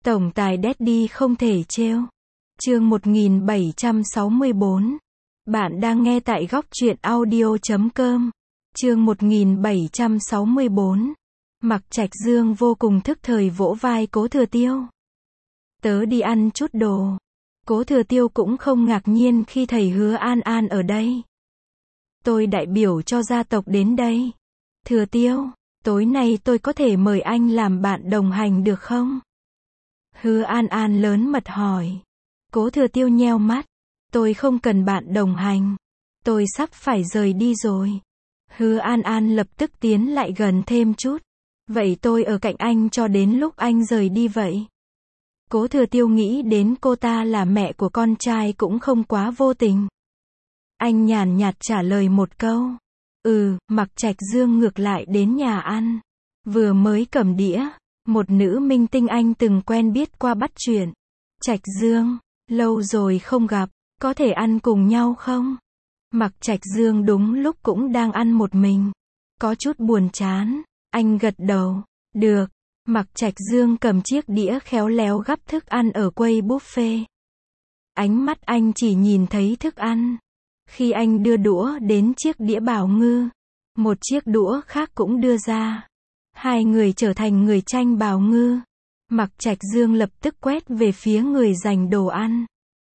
Tổng tài Daddy không thể trêu. Chương 1764. Bạn đang nghe tại góc truyện audio.com. Chương 1764. Mạc Trạch Dương vô cùng thức thời vỗ vai Cố Thừa Tiêu. Tớ đi ăn chút đồ. Cố Thừa Tiêu cũng không ngạc nhiên khi thầy Hứa An An ở đây. Tôi đại biểu cho gia tộc đến đây. Thừa Tiêu, tối nay tôi có thể mời anh làm bạn đồng hành được không? Hứa An An lớn mật hỏi. Cố Thừa Tiêu nheo mắt. Tôi không cần bạn đồng hành. Tôi sắp phải rời đi rồi. Hứa An An lập tức tiến lại gần thêm chút. Vậy tôi ở cạnh anh cho đến lúc anh rời đi vậy. Cố Thừa Tiêu nghĩ đến cô ta là mẹ của con trai cũng không quá vô tình. Anh nhàn nhạt trả lời một câu. Mạc Trạch Dương ngược lại đến nhà ăn. Vừa mới cầm đĩa. Một nữ minh tinh anh từng quen biết qua bắt chuyện. Trạch Dương, lâu rồi không gặp, có thể ăn cùng nhau không? Mạc Trạch Dương đúng lúc cũng đang ăn một mình. Có chút buồn chán. Anh gật đầu. Được. Mạc Trạch Dương cầm chiếc đĩa khéo léo gắp thức ăn ở quầy buffet. Ánh mắt anh chỉ nhìn thấy thức ăn. Khi anh đưa đũa đến chiếc đĩa Bảo Ngư, một chiếc đũa khác cũng đưa ra. Hai người trở thành người tranh Bảo Ngư. Mạc Trạch Dương lập tức quét về phía người giành đồ ăn.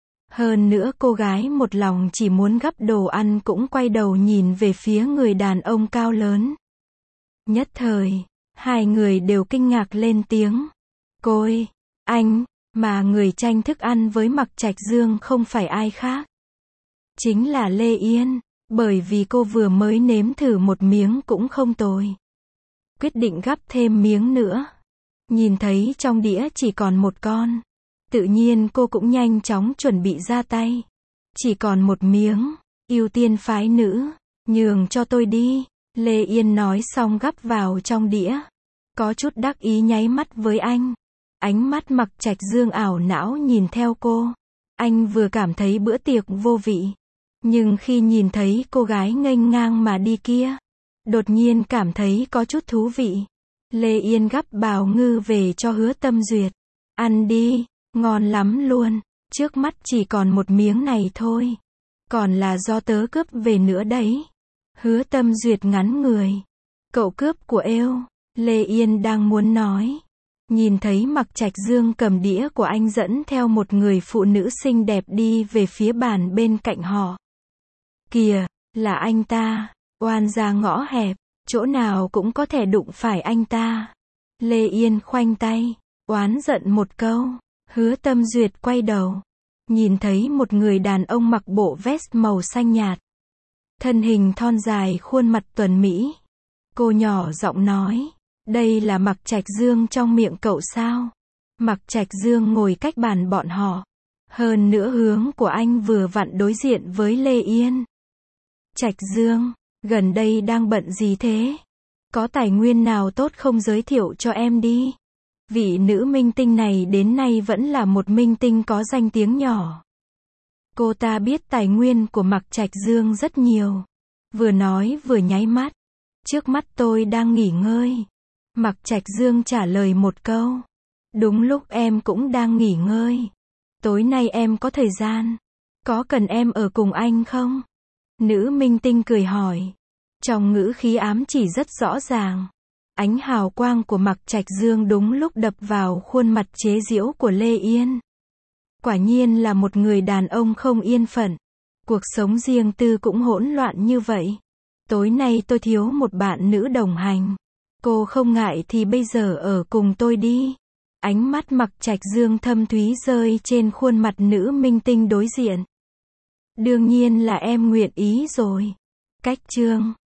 Hơn nữa cô gái một lòng chỉ muốn gắp đồ ăn cũng quay đầu nhìn về phía người đàn ông cao lớn. Nhất thời, hai người đều kinh ngạc lên tiếng. Côi, anh, mà người tranh thức ăn với Mạc Trạch Dương không phải ai khác. Chính là Lê Yên, bởi vì cô vừa mới nếm thử một miếng cũng không tồi. Quyết định gắp thêm miếng nữa. Nhìn thấy trong đĩa chỉ còn một con. Tự nhiên cô cũng nhanh chóng chuẩn bị ra tay. Chỉ còn một miếng, ưu tiên phái nữ, nhường cho tôi đi. Lê Yên nói xong gắp vào trong đĩa. Có chút đắc ý nháy mắt với anh. Ánh mắt Mạc Trạch Dương ảo não nhìn theo cô. Anh vừa cảm thấy bữa tiệc vô vị. Nhưng khi nhìn thấy cô gái nghênh ngang mà đi kia, đột nhiên cảm thấy có chút thú vị. Lê Yên gắp Bảo Ngư về cho Hứa Tâm Duyệt. Ăn đi, ngon lắm luôn. Trước mắt chỉ còn một miếng này thôi. Còn là do tớ cướp về nữa đấy. Hứa Tâm Duyệt ngắn người. Cậu cướp của eo. Lê Yên đang muốn nói. Nhìn thấy Mạc Trạch Dương cầm đĩa của anh dẫn theo một người phụ nữ xinh đẹp đi về phía bàn bên cạnh họ. Kìa, là anh ta. Oan ra ngõ hẹp, chỗ nào cũng có thể đụng phải anh ta. Lê Yên khoanh tay, oán giận một câu. Hứa Tâm Duyệt quay đầu. Nhìn thấy một người đàn ông mặc bộ vest màu xanh nhạt. Thân hình thon dài khuôn mặt tuấn mỹ. Cô nhỏ giọng nói. Đây là Mạc Trạch Dương trong miệng cậu sao? Mạc Trạch Dương ngồi cách bàn bọn họ. Hơn nữa hướng của anh vừa vặn đối diện với Lê Yên. Trạch Dương, gần đây đang bận gì thế? Có tài nguyên nào tốt không giới thiệu cho em đi? Vị nữ minh tinh này đến nay vẫn là một minh tinh có danh tiếng nhỏ. Cô ta biết tài nguyên của Mạc Trạch Dương rất nhiều. Vừa nói vừa nháy mắt. Trước mắt tôi đang nghỉ ngơi. Mạc Trạch Dương trả lời một câu. Đúng lúc em cũng đang nghỉ ngơi. Tối nay em có thời gian. Có cần em ở cùng anh không? Nữ minh tinh cười hỏi. Trong ngữ khí ám chỉ rất rõ ràng. Ánh hào quang của Mạc Trạch Dương đúng lúc đập vào khuôn mặt chế giễu của Lê Yên. Quả nhiên là một người đàn ông không yên phận. Cuộc sống riêng tư cũng hỗn loạn như vậy. Tối nay tôi thiếu một bạn nữ đồng hành. Cô không ngại thì bây giờ ở cùng tôi đi. Ánh mắt Mạc Trạch Dương thâm thúy rơi trên khuôn mặt nữ minh tinh đối diện. Đương nhiên là em nguyện ý rồi. Cách chương